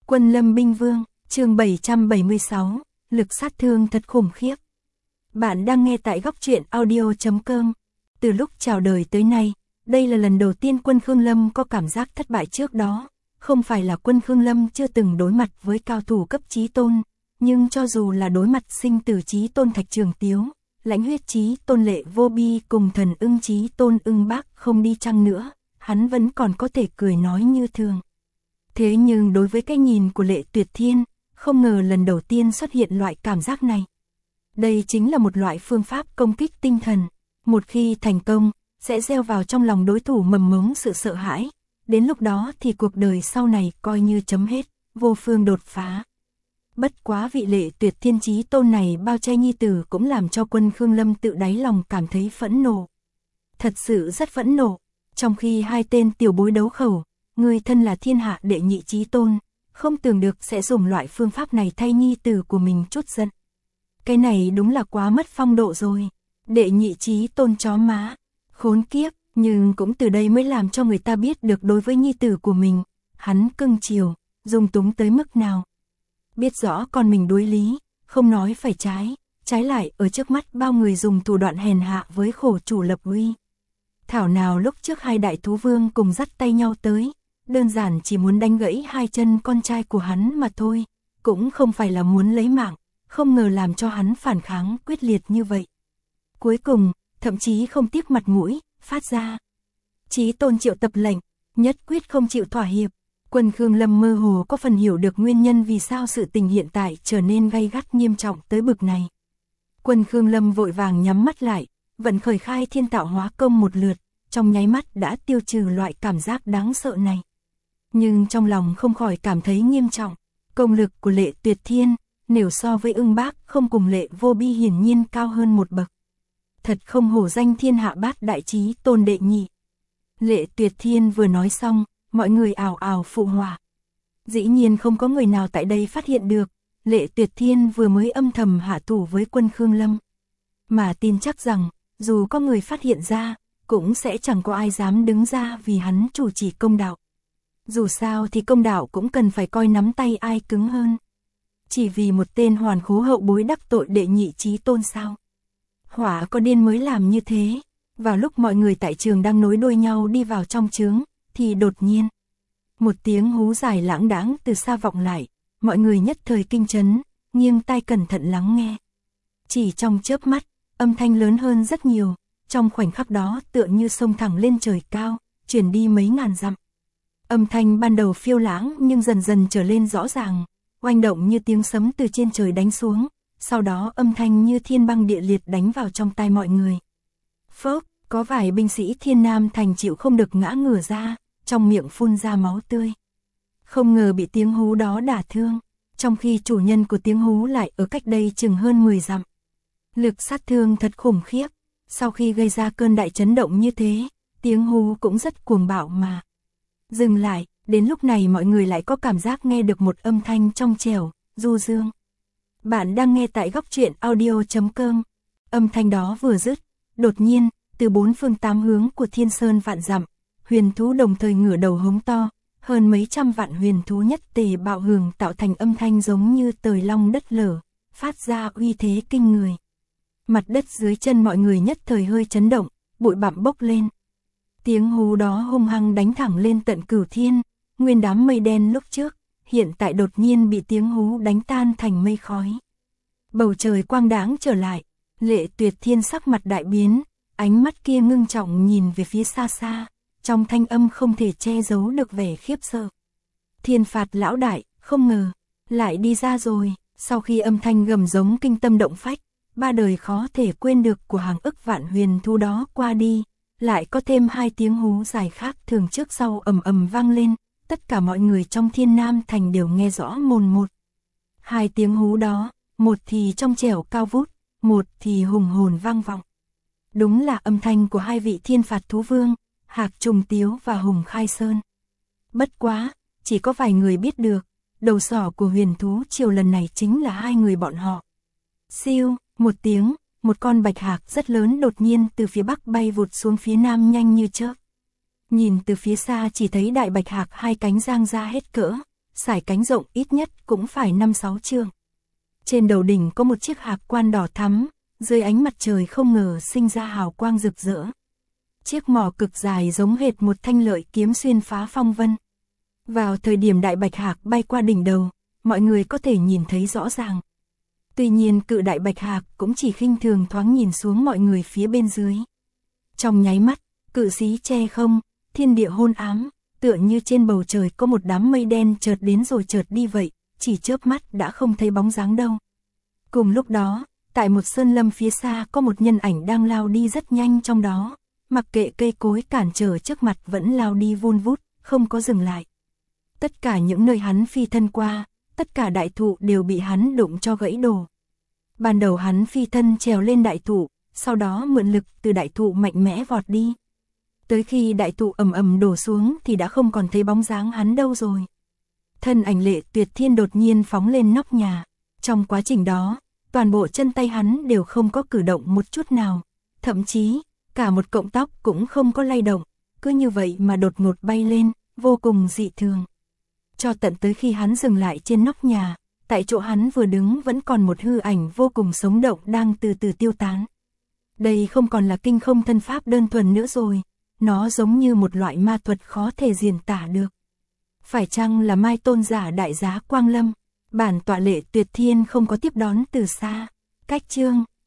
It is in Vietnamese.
Quân Lâm Binh Vương, chương 776, lực sát thương thật khủng khiếp. Bạn đang nghe tại Góc Truyện Audio.com. Từ lúc chào đời tới nay, đây là lần đầu tiên quân Khương Lâm có cảm giác thất bại trước đó. Không phải là quân Khương Lâm chưa từng đối mặt với cao thủ cấp chí tôn, nhưng cho dù là đối mặt sinh tử chí tôn Thạch Trường Tiếu, lãnh huyết chí tôn Lệ Vô Bi cùng thần ưng chí tôn Ưng Bác không đi chăng nữa, hắn vẫn còn có thể cười nói như thường. Thế nhưng đối với cái nhìn của Lệ Tuyệt Thiên, không ngờ lần đầu tiên xuất hiện loại cảm giác này. Đây chính là một loại phương pháp công kích tinh thần. Một khi thành công, sẽ gieo vào trong lòng đối thủ mầm mống sự sợ hãi. Đến lúc đó thì cuộc đời sau này coi như chấm hết, vô phương đột phá. Bất quá vị Lệ Tuyệt Thiên chí tôn này bao che nhi tử cũng làm cho quân Khương Lâm tự đáy lòng cảm thấy phẫn nộ. Thật sự rất phẫn nộ. Trong khi hai tên tiểu bối đấu khẩu, người thân là thiên hạ đệ nhị chí tôn, không tưởng được sẽ dùng loại phương pháp này thay nhi tử của mình chút giận. Cái này đúng là quá mất phong độ rồi. Đệ nhị chí tôn chó má, khốn kiếp, nhưng cũng từ đây mới làm cho người ta biết được đối với nhi tử của mình, hắn cưng chiều, dung túng tới mức nào. Biết rõ con mình đối lý, không nói phải trái lại ở trước mắt bao người dùng thủ đoạn hèn hạ với khổ chủ lập uy. Thảo nào lúc trước hai đại thú vương cùng dắt tay nhau tới, đơn giản chỉ muốn đánh gãy hai chân con trai của hắn mà thôi, cũng không phải là muốn lấy mạng, không ngờ làm cho hắn phản kháng quyết liệt như vậy. Cuối cùng, thậm chí không tiếc mặt mũi, phát ra. Chí tôn triệu tập lệnh, nhất quyết không chịu thỏa hiệp. Quân Khương Lâm mơ hồ có phần hiểu được nguyên nhân vì sao sự tình hiện tại trở nên gay gắt nghiêm trọng tới bực này. Quân Khương Lâm vội vàng nhắm mắt lại, vận khởi khai thiên tạo hóa công một lượt, trong nháy mắt đã tiêu trừ loại cảm giác đáng sợ này. Nhưng trong lòng không khỏi cảm thấy nghiêm trọng, công lực của Lệ Tuyệt Thiên, nếu so với Ưng Bác không cùng Lệ Vô Bi hiển nhiên cao hơn một bậc. Thật không hổ danh thiên hạ bát đại chí tôn đệ nhị. Lệ Tuyệt Thiên vừa nói xong, mọi người ào ào phụ họa. Dĩ nhiên không có người nào tại đây phát hiện được, Lệ Tuyệt Thiên vừa mới âm thầm hạ thủ với quân Khương Lâm. Mà tin chắc rằng, dù có người phát hiện ra, cũng sẽ chẳng có ai dám đứng ra vì hắn chủ trì công đạo. Dù sao thì công đạo cũng cần phải coi nắm tay ai cứng hơn. Chỉ vì một tên hoàn khố hậu bối đắc tội đệ nhị chí tôn sao? Hỏa có điên mới làm như thế. Vào lúc mọi người tại trường đang nối đuôi nhau đi vào trong chướng, thì đột nhiên, một tiếng hú dài lãng đãng từ xa vọng lại, mọi người nhất thời kinh chấn, nghiêng tai cẩn thận lắng nghe. Chỉ trong chớp mắt, âm thanh lớn hơn rất nhiều, trong khoảnh khắc đó tựa như sông thẳng lên trời cao, truyền đi mấy ngàn dặm. Âm thanh ban đầu phiêu lãng nhưng dần dần trở lên rõ ràng, oanh động như tiếng sấm từ trên trời đánh xuống, sau đó âm thanh như thiên băng địa liệt đánh vào trong tai mọi người. Phốc, có vài binh sĩ Thiên Nam Thành chịu không được ngã ngửa ra, trong miệng phun ra máu tươi. Không ngờ bị tiếng hú đó đả thương, trong khi chủ nhân của tiếng hú lại ở cách đây chừng hơn 10 dặm. Lực sát thương thật khủng khiếp, sau khi gây ra cơn đại chấn động như thế, tiếng hú cũng rất cuồng bạo mà. Dừng lại, đến lúc này mọi người lại có cảm giác nghe được một âm thanh trong trẻo, du dương. Bạn đang nghe tại Góc Truyện Audio.com. Âm thanh đó vừa dứt, đột nhiên, từ bốn phương tám hướng của thiên sơn vạn dặm, huyền thú đồng thời ngửa đầu hống to, hơn mấy trăm vạn huyền thú nhất tề bạo hưởng tạo thành âm thanh giống như tời long đất lở, phát ra uy thế kinh người. Mặt đất dưới chân mọi người nhất thời hơi chấn động, bụi bặm bốc lên. Tiếng hú đó hung hăng đánh thẳng lên tận cửu thiên, nguyên đám mây đen lúc trước, hiện tại đột nhiên bị tiếng hú đánh tan thành mây khói. Bầu trời quang đãng trở lại, Lệ Tuyệt Thiên sắc mặt đại biến, ánh mắt kia ngưng trọng nhìn về phía xa xa, trong thanh âm không thể che giấu được vẻ khiếp sợ. Thiên phạt lão đại, không ngờ, lại đi ra rồi. Sau khi âm thanh gầm giống kinh tâm động phách, ba đời khó thể quên được của hàng ức vạn huyền thú đó qua đi, lại có thêm hai tiếng hú dài khác thường trước sau ầm ầm vang lên, tất cả mọi người trong Thiên Nam Thành đều nghe rõ mồn một. Hai tiếng hú đó, một thì trong trẻo cao vút, một thì hùng hồn vang vọng. Đúng là âm thanh của hai vị thiên phạt thú vương, Hạc Trùng Tiếu và Hùng Khai Sơn. Bất quá, chỉ có vài người biết được, đầu sỏ của huyền thú triều lần này chính là hai người bọn họ. Siêu, một tiếng, một con bạch hạc rất lớn đột nhiên từ phía bắc bay vụt xuống phía nam nhanh như chớp. Nhìn từ phía xa chỉ thấy đại bạch hạc hai cánh giang ra hết cỡ, sải cánh rộng ít nhất cũng phải 5-6 trượng. Trên đầu đỉnh có một chiếc hạc quan đỏ thắm, dưới ánh mặt trời không ngờ sinh ra hào quang rực rỡ. Chiếc mỏ cực dài giống hệt một thanh lợi kiếm xuyên phá phong vân. Vào thời điểm đại bạch hạc bay qua đỉnh đầu, mọi người có thể nhìn thấy rõ ràng. Tuy nhiên cự đại bạch hạc cũng chỉ khinh thường thoáng nhìn xuống mọi người phía bên dưới. Trong nháy mắt, cự sĩ che không, thiên địa hôn ám, tựa như trên bầu trời có một đám mây đen chợt đến rồi chợt đi vậy, chỉ chớp mắt đã không thấy bóng dáng đâu. Cùng lúc đó, tại một sơn lâm phía xa có một nhân ảnh đang lao đi rất nhanh trong đó, mặc kệ cây cối cản trở trước mặt vẫn lao đi vun vút, không có dừng lại. Tất cả những nơi hắn phi thân qua, tất cả đại thụ đều bị hắn đụng cho gãy đổ. Ban đầu hắn phi thân trèo lên đại thụ, sau đó mượn lực từ đại thụ mạnh mẽ vọt đi. Tới khi đại thụ ầm ầm đổ xuống thì đã không còn thấy bóng dáng hắn đâu rồi. Thân ảnh Lệ Tuyệt Thiên đột nhiên phóng lên nóc nhà. Trong quá trình đó, toàn bộ chân tay hắn đều không có cử động một chút nào. Thậm chí, cả một cọng tóc cũng không có lay động. Cứ như vậy mà đột ngột bay lên, vô cùng dị thường. Cho tận tới khi hắn dừng lại trên nóc nhà, tại chỗ hắn vừa đứng vẫn còn một hư ảnh vô cùng sống động đang từ từ tiêu tán. Đây không còn là kinh không thân pháp đơn thuần nữa rồi, nó giống như một loại ma thuật khó thể diễn tả được. Phải chăng là Mai Tôn giả đại giá Quang Lâm? Bản tọa Lệ Tuyệt Thiên không có tiếp đón từ xa. Cách chương